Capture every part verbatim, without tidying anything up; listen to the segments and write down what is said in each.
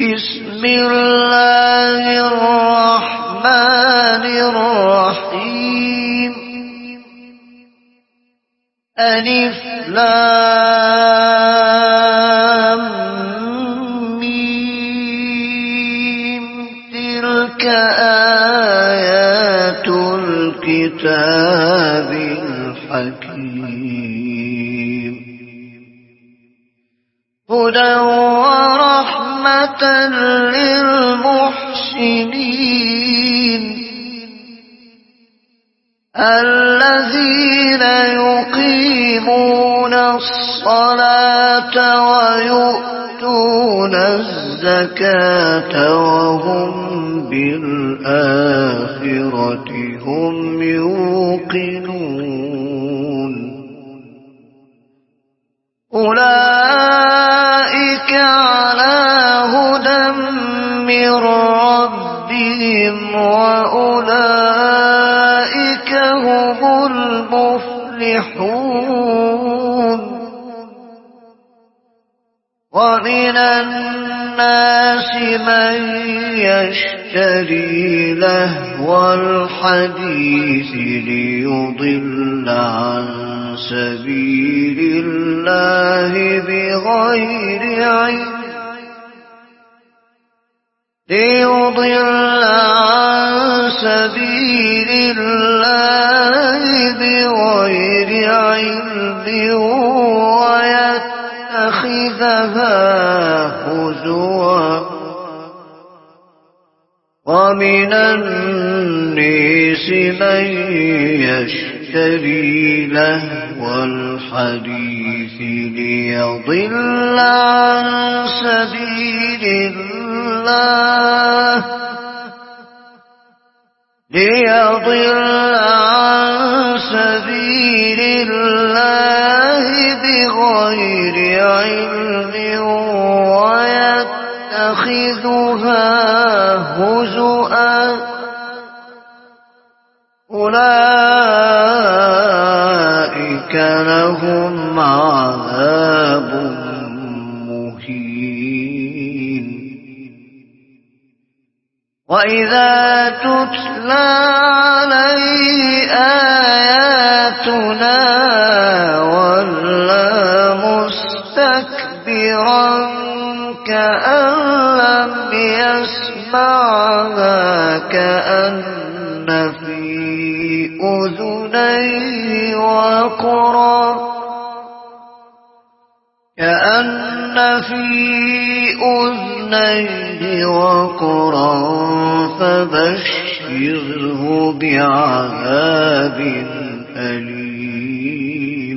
بسم الله الرحمن الرحيم ألف لام ميم تلك آيات الكتاب الحكيم هدى ورحمة للمحسنين الذين يقيمون الصلاة ويؤتون الزكاة وهم بالآخرة هم يوقنون أولئك على هدى من ربهم وأولئك هم المفلحون ومن الناس من يشتري لهو الحديث ليضل عن سبيل الله بغير علم ليضل عن سبيل الله بغير علم ويتخذها هزوا ومن الناس من يشتري لهو الحديث ليضل عن سبيل الله ليضل عن سبيل الله بغير علم ويتخذها هزؤا أولئك لهم عذاب مهين وإذا تتلى عليه آياتنا ولى مستكبرا كأن لم يسمعها كأن في أذنيه وقرا كأن في أذنيه وقرا فبشره بعذاب أليم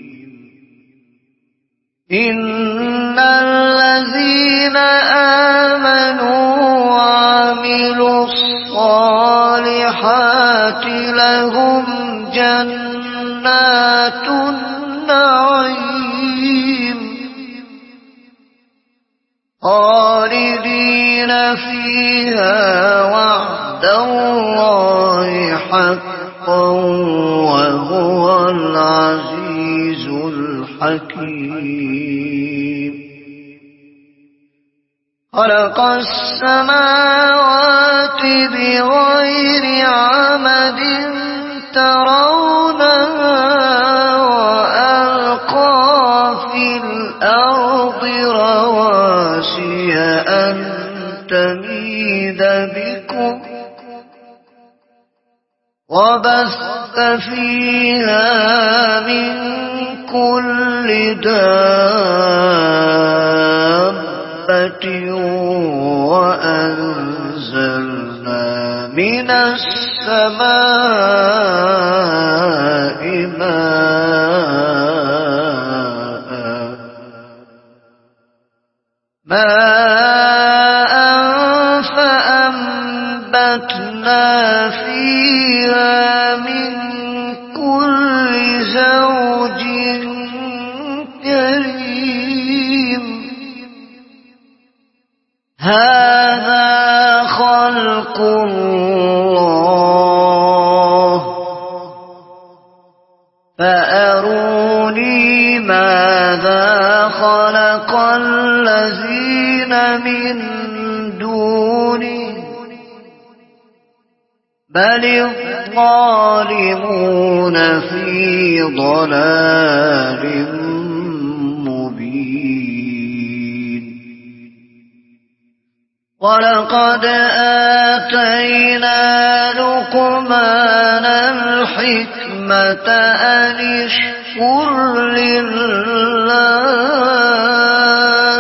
إن الذين آمنوا وعملوا الصالحات لهم جنات النعيم خالدين فيها وعد الله حقا وهو العزيز الحكيم خلق السماوات بغير عمد ترونها وألقى في الأرض رواسي أن تميد بكم وبث فيها من كل دابة وأنزلنا من السماء ماء ماء فأنبتنا فيها من كل زوج كريم هذا خلق الله فأروني ماذا خلق الذين من دونه بل الظالمون في ضلال مبين ولقد آتينا لقمان الحكمة أن اشكر لله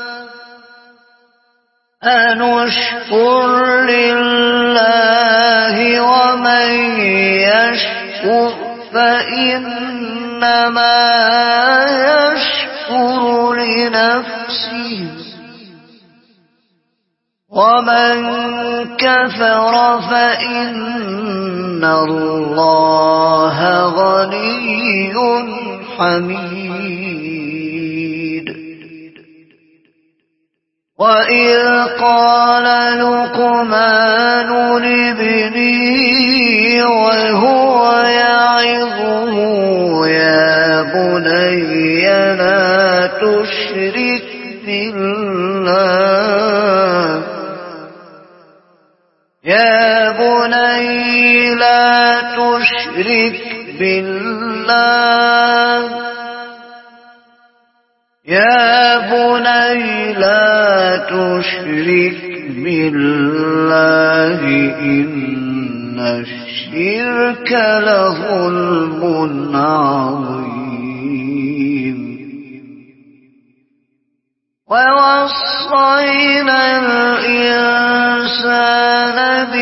أن اشكر لله ومن يشكر فإنما يشكر لنفسه ومن كفر فإن الله غني حميد وإذ قال لقمان لابنه وهو يعظه يا بني لا تشرك بالله يا بني لا تشرك بالله يا بني لا تشرك بالله إن الشرك لظلم عظيم ووصينا الإنسان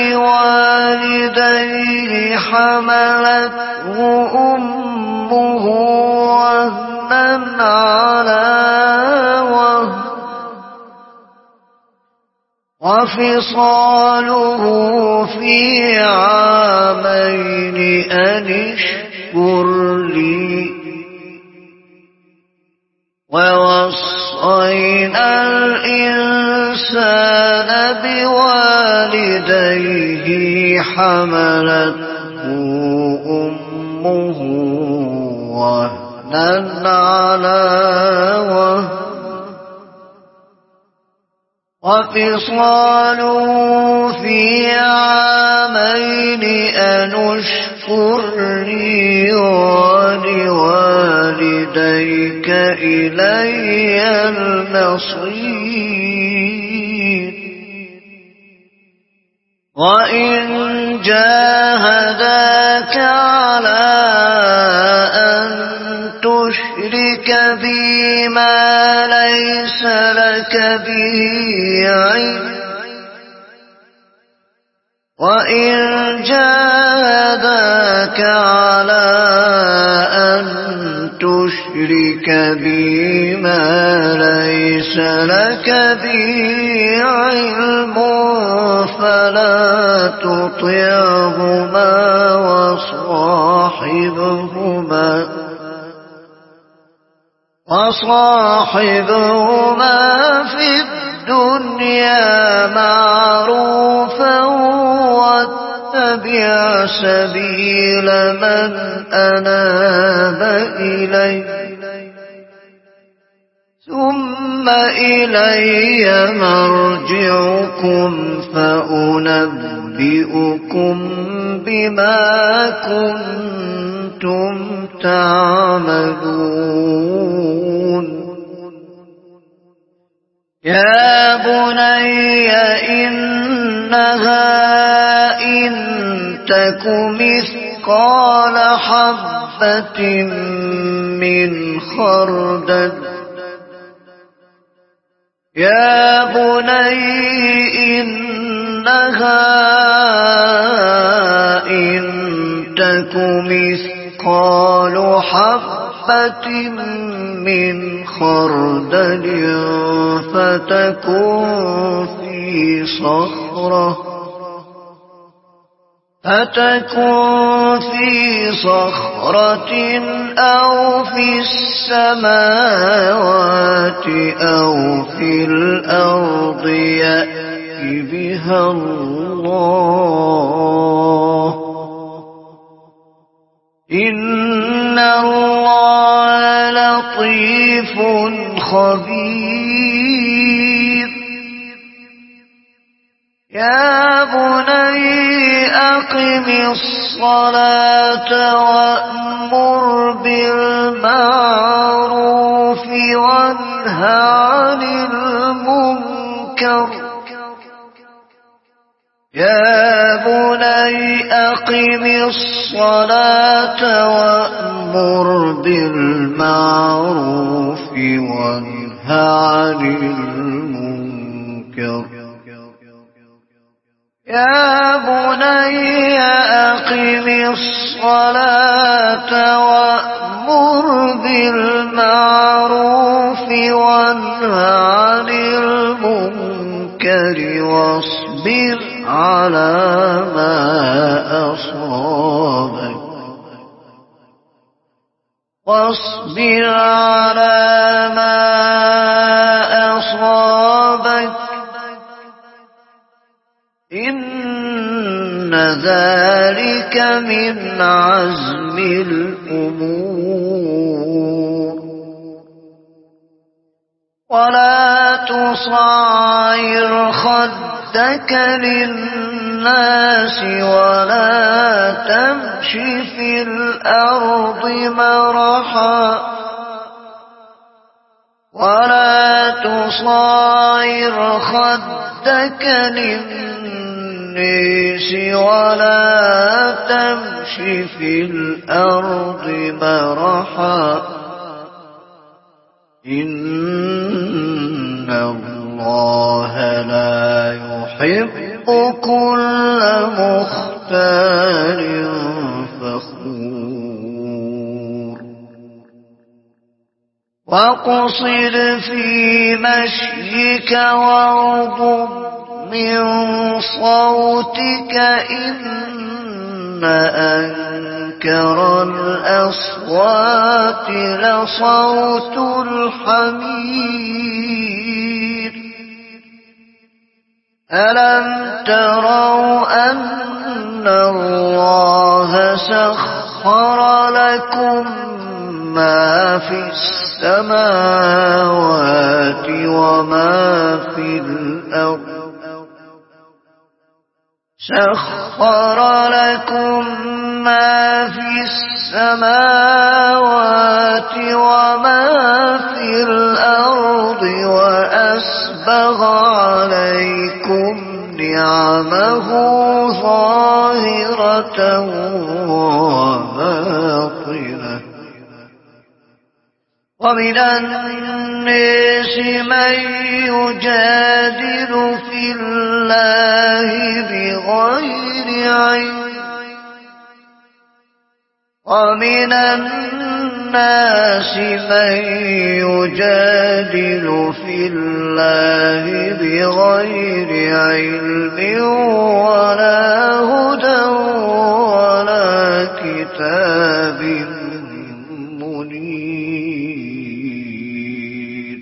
بوالديه حملته أمه وهنا على وهن وفصاله في عامين أن اشكر لي ووصينا الإنسان بوالديه حملته أمه وهنا على وهن وفصاله في عامين أن اشكر لي ولوالديك إلي المصير وإن جاهداك على أن تشرك بي ما ليس لك به علم وإن جاهداك على أن تشرك بي ما ليس لك به علم فلا تطعهما وصاحبهما وصاحبهما في الدنيا معروفا واتبع سبيل من أناب إلي ثم إلي مرجعكم فأنبئكم بما كنتم تعملون يا بني إنها إن تك مثقال حبة من خردل يا بني إنها إن تك مثقال حبة من خردل فتكن في صخرة فتكن في صخرة أو في السماوات أو في الأرض يأت بها الله إن الله لطيف خبير يا بني أقم الصلاة وأمر بالمعروف وانه عن المنكر يا بني أقم الصلاة وأمر بالمعروف وانه عن المنكر يا بني أقم الصلاة وأمر بالمعروف وانه عن المنكر واصبر على ما أصابك واصبر على ما أصابك إن ذلك من عزم الأمور ولا تصعر خدك للناس ولا تمش في الأرض مرحا ولا تصعر خدك للناس ولا تمش في الأرض مرحا إن الله لا يحب كل مختال فخور واقصد في مشيك واغضض من صوتك إن أنكر الأصوات لصوت الحمير ألم تروا أن الله سخر لكم ما في السماوات وما في الأرض سخر لكم ما في السماوات وما في الأرض وأسبغ عليكم نعمه ظاهرة وباطنة ومن الناس من يجادل في الله بغير علم ومن الناس من يجادل في الله بغير علم ولا هدى ولا كتاب منير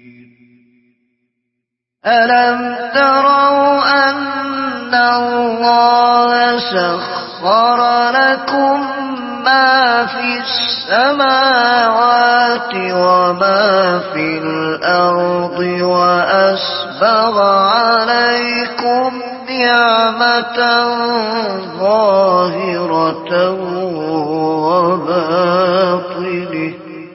ألم تروا أن الله سخر لكم ما في السماوات وما في الأرض وأسبغ عليكم نعمة ظاهرة وباطنة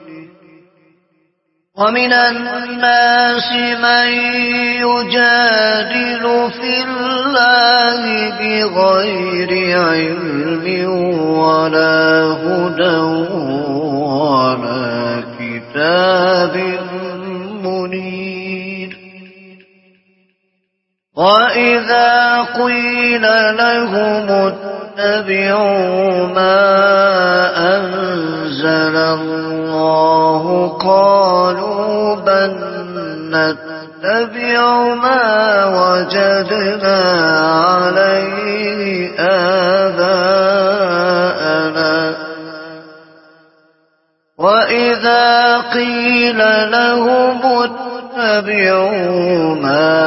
ومن الناس من يجادل في الله بغير علم ولا هدى ولا كتاب منير وإذا قيل لهم اتبعوا ما أنزل الله قالوا بل نتبع ما وجدنا عليه آباءنا وإذا قيل لهم اتبعوا ما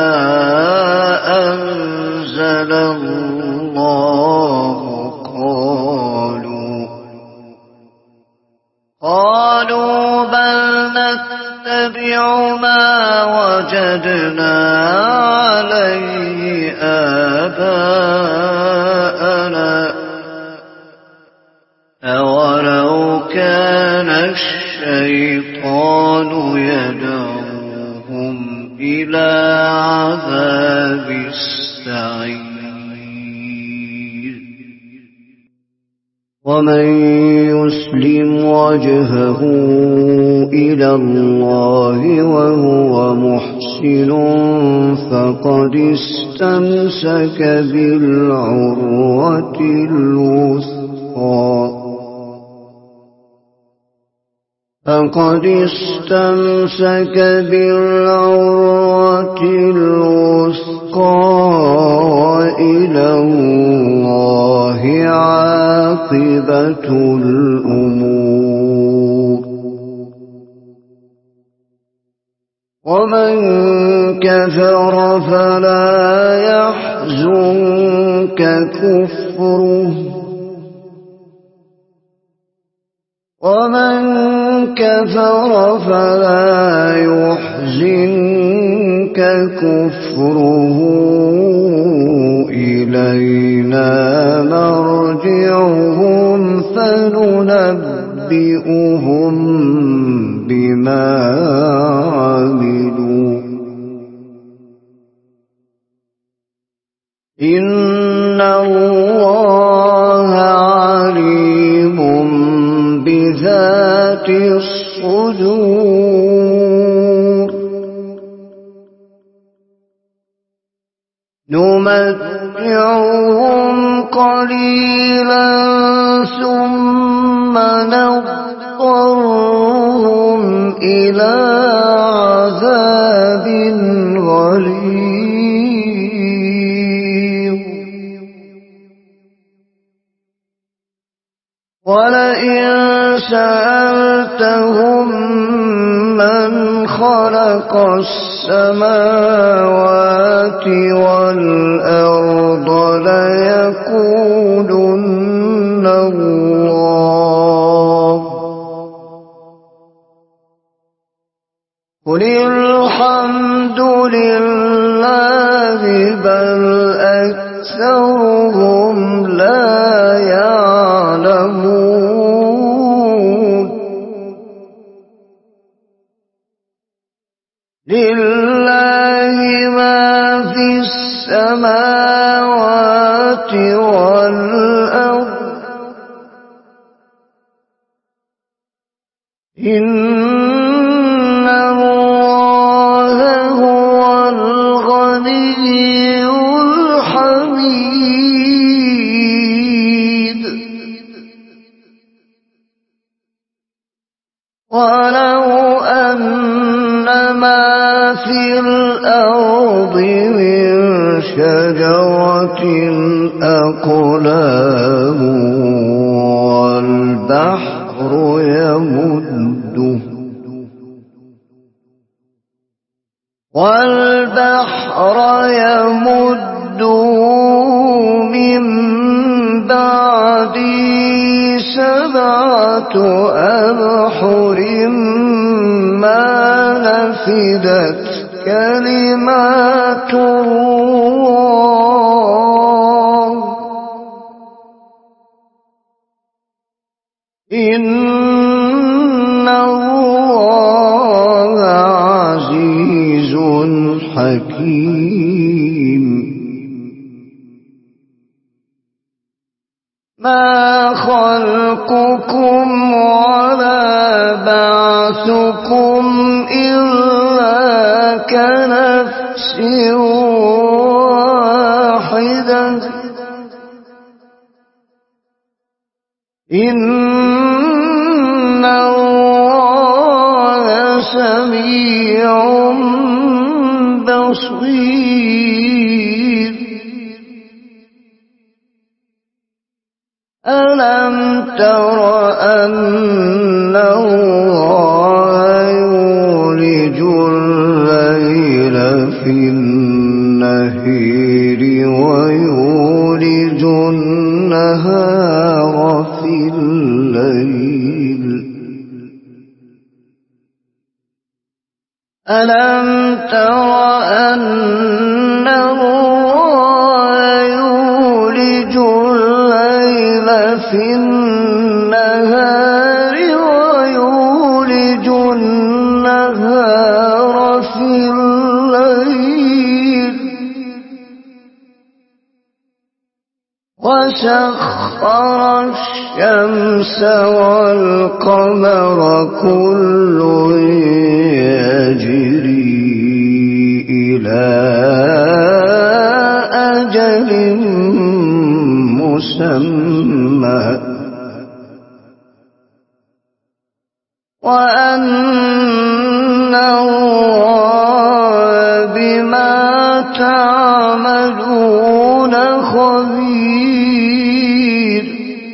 أنزل الله قالوا قالوا بل نتبع ما وجدنا عليه عليه آباءنا أولو كان الشيطان يدعوهم إلى عذاب السعير ومن يسلم وجهه إلى الله وهو محسن فقد استمسك بالعروة الوثقى فقد استمسك بالعروة الوثقى إلى الله عاقبة الأمور ومن كفر فلا يحزنك كفره ومن كفر فلا يحزنك كفره إلينا مرجعهم فننبئهم بما عملوا إن الله عليم بذات الصدور نمتعهم قليلا ثم نضطرهم إلى عذاب غليظ ولئن سألتهم من خلق السماوات والأرض ليقولن الله قل الحمد لله بل أكثرهم لا يعلمون لله ما في السماوات والأرض إن الله هو الغني الحميد ولو أن ما في الأرض من شجرة أقلام والبحر يمده والبحر يمده من بعده سبعة أبحر ما نفدت كلمات الله إن الله عزيز حكيم ما خلقكم ولا بعثكم إلا كنفس واحدة إن الله سميع بصير ألم تر أن الله يولج الليل في النهار ويولج النهار في الليل ألم تر أنه وسخر الشمس والقمر كل يجري إلى أجل مسمى وأن الله بما تعملون خبير.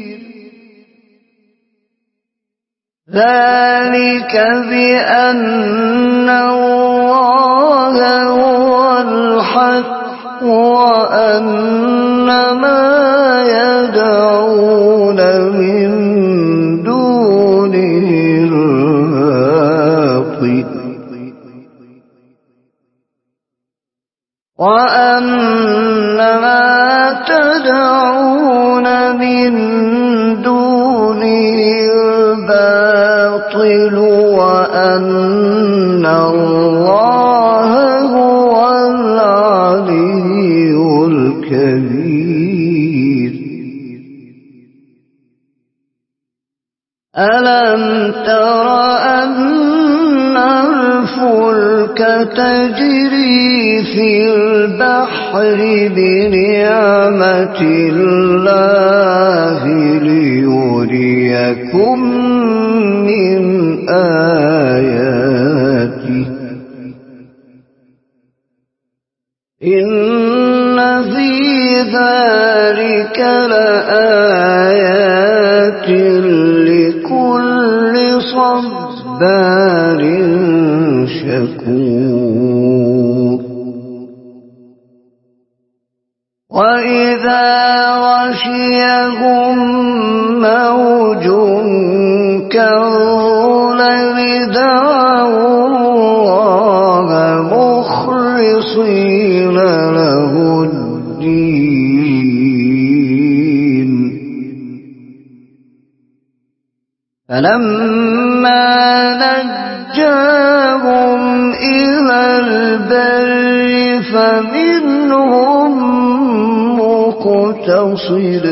ذلك بأن الله هو الحق وأن ما يدعون من دونه الباطل وأن ما تدعون من دونه الباطل وأن الله هو العلي الكبير. ألم تر أن الفلك تجري في البحر بنعمة الله ليريكم من آياته إن في ذلك لآيات لكل صبار شكور. وإذا غشيهم موج كالظلل دعوا الله مخلصين له الدين فلما نجاهم إلى البر فمنهم مقتصد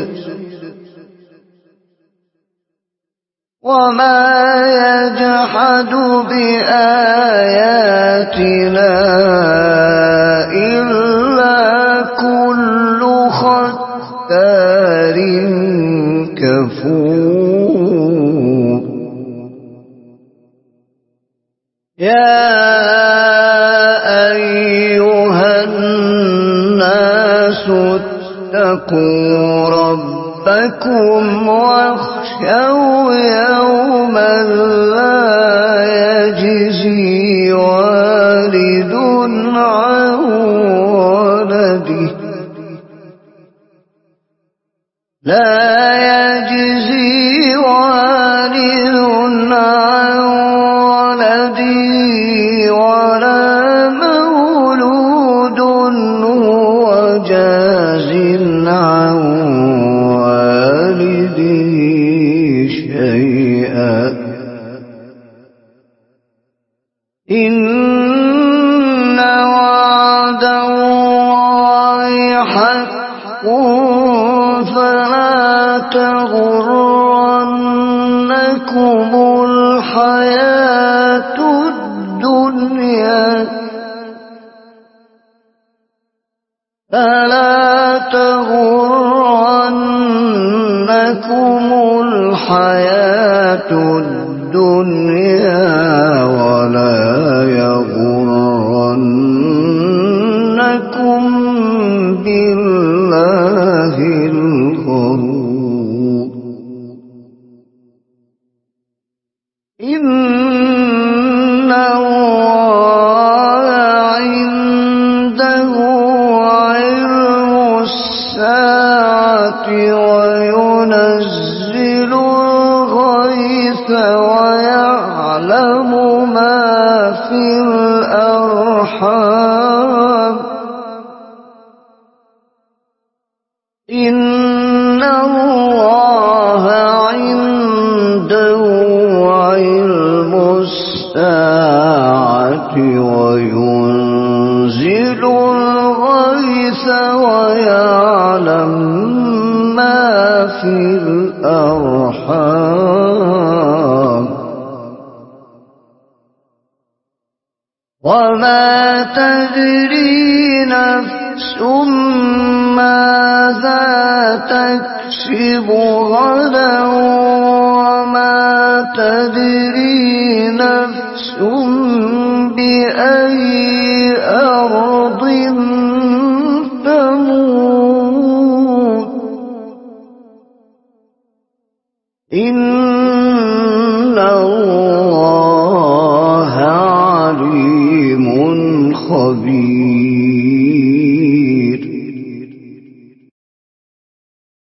وما يجحد بآياتنا إلا كل ختار كفور. يا أيها الناس اتقوا ربكم واخشوا يوما لا يجزي والد عن ولده لا يجزي والد عن ولده ولا مولود هو جاز عن والده شيئا إن وعد الله حق فلا تغرنكم الحياة الدنيا فلا تغرنكم الحياة الدنيا ولا يغرنكم بالله الغرور. إن الله عنده علم الساعة وينزل الغيث ويعلم ما في الأرحام إن الله عنده علم الساعة وينزل الغيث ويعلم في الأرحام وما تدري نفس ماذا تكسب غدا وما تدري نفس بأي أرض تموت. إن